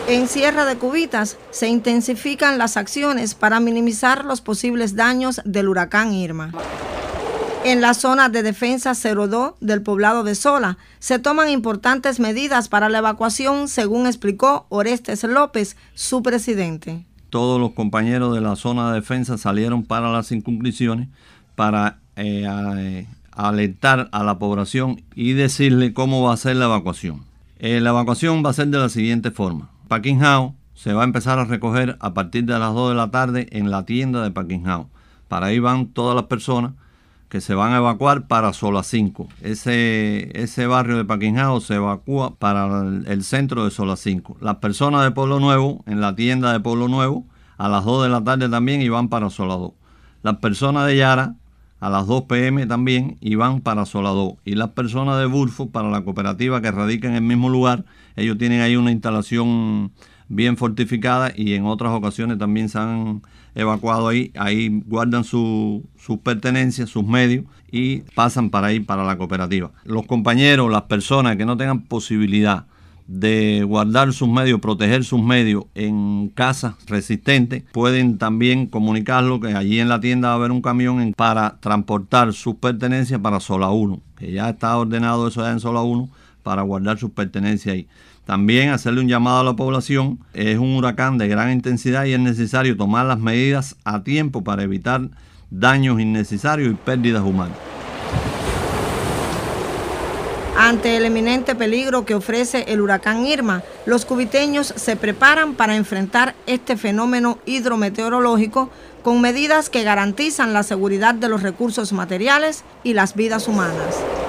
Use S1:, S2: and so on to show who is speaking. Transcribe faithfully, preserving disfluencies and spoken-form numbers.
S1: En Sierra de Cubitas se intensifican las acciones para minimizar los posibles daños del huracán Irma. En la zona de defensa cero dos del poblado de Sola se toman importantes medidas para la evacuación, según explicó Orestes López, su presidente.
S2: Todos los compañeros de la zona de defensa salieron para las circunscripciones para eh, a, alertar a la población y decirle cómo va a ser la evacuación. Eh, la evacuación va a ser de la siguiente forma. Parking House se va a empezar a recoger a partir de las dos de la tarde en la tienda de Parking House. Para ahí van todas las personas que se van a evacuar para Sola cinco. Ese, ese barrio de Parking House se evacúa para el, el centro de Sola cinco. Las personas de Pueblo Nuevo, en la tienda de Pueblo Nuevo, a las dos de la tarde también y van para Sola dos. Las personas de Yara, a las dos pe eme también y van para Sola dos. Y las personas de Burfo, para la cooperativa que radica en el mismo lugar, ellos tienen ahí una instalación bien fortificada y en otras ocasiones también se han evacuado ahí. Ahí guardan su, sus pertenencias, sus medios y pasan para ahí, para la cooperativa. Los compañeros, las personas que no tengan posibilidad de guardar sus medios, proteger sus medios en casas resistentes, pueden también comunicarlo que allí en la tienda va a haber un camión para transportar sus pertenencias para Sola uno, que ya está ordenado eso ya en Sola uno, para guardar sus pertenencias ahí. También hacerle un llamado a la población. Es un huracán de gran intensidad y es necesario tomar las medidas a tiempo para evitar daños innecesarios y pérdidas humanas.
S1: Ante el eminente peligro que ofrece el huracán Irma, los cubiteños se preparan para enfrentar este fenómeno hidrometeorológico con medidas que garantizan la seguridad de los recursos materiales y las vidas humanas.